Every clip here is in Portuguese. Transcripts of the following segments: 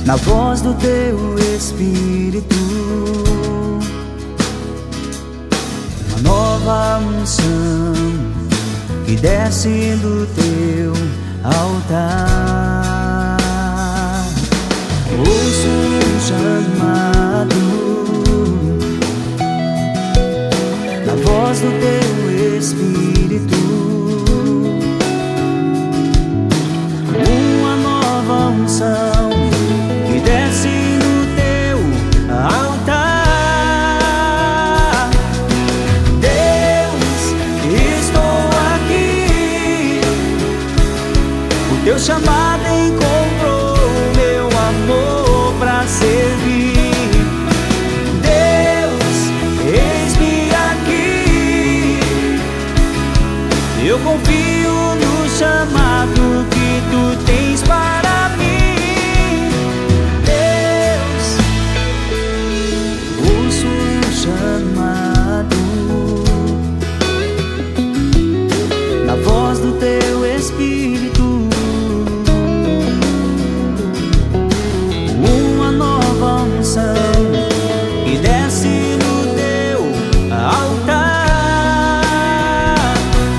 na voz do teu Espírito, uma nova unção que desce do teu altar. Ouço um chamado na voz do teu Espírito, uma nova unção que desce no teu altar. Deus, estou aqui, o teu chamado encontrou meu amor pra servir. Deus, eis-me aqui, eu confio no chamado que tu tens para mim. Deus, ouço um chamado na voz do teu Espírito, uma nova unção que desce no teu altar.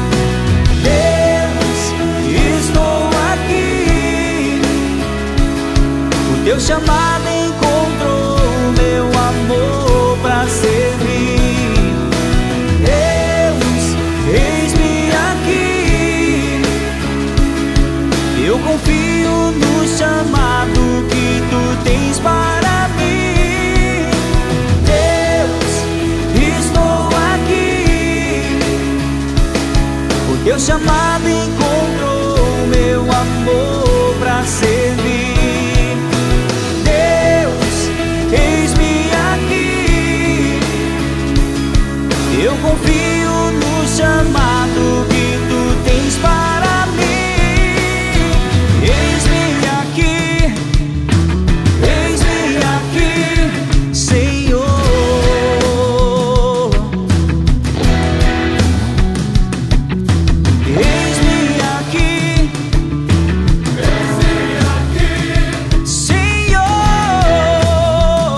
Deus, estou aqui, o teu chamado encontrou meu amor pra servir. Deus, eis-me aqui, eu confio no chamado que tu tens para mim. Deus, estou aqui, o teu chamado encontrou meu amor pra servir. Deus, eis-me aqui, eu confio no chamado que tu tens para mim. Eis-me aqui, Senhor. Eis-me aqui, Senhor.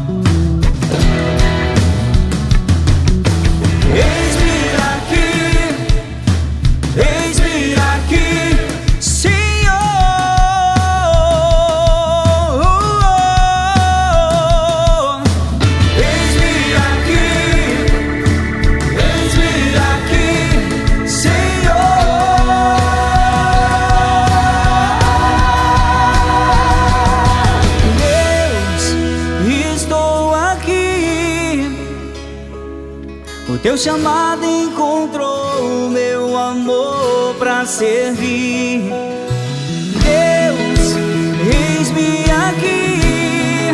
Eis-me aqui, o teu chamado encontrou meu amor pra servir. Deus, eis-me aqui,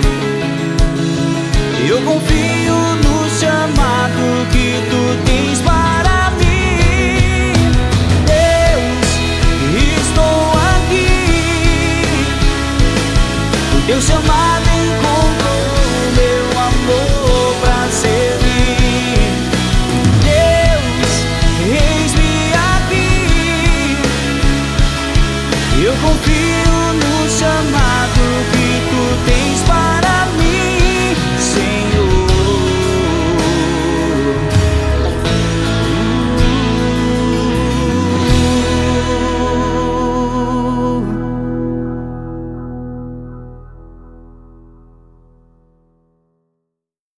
eu confio no chamado que tu tens para mim. Deus, estou aqui, o teu chamado encontrou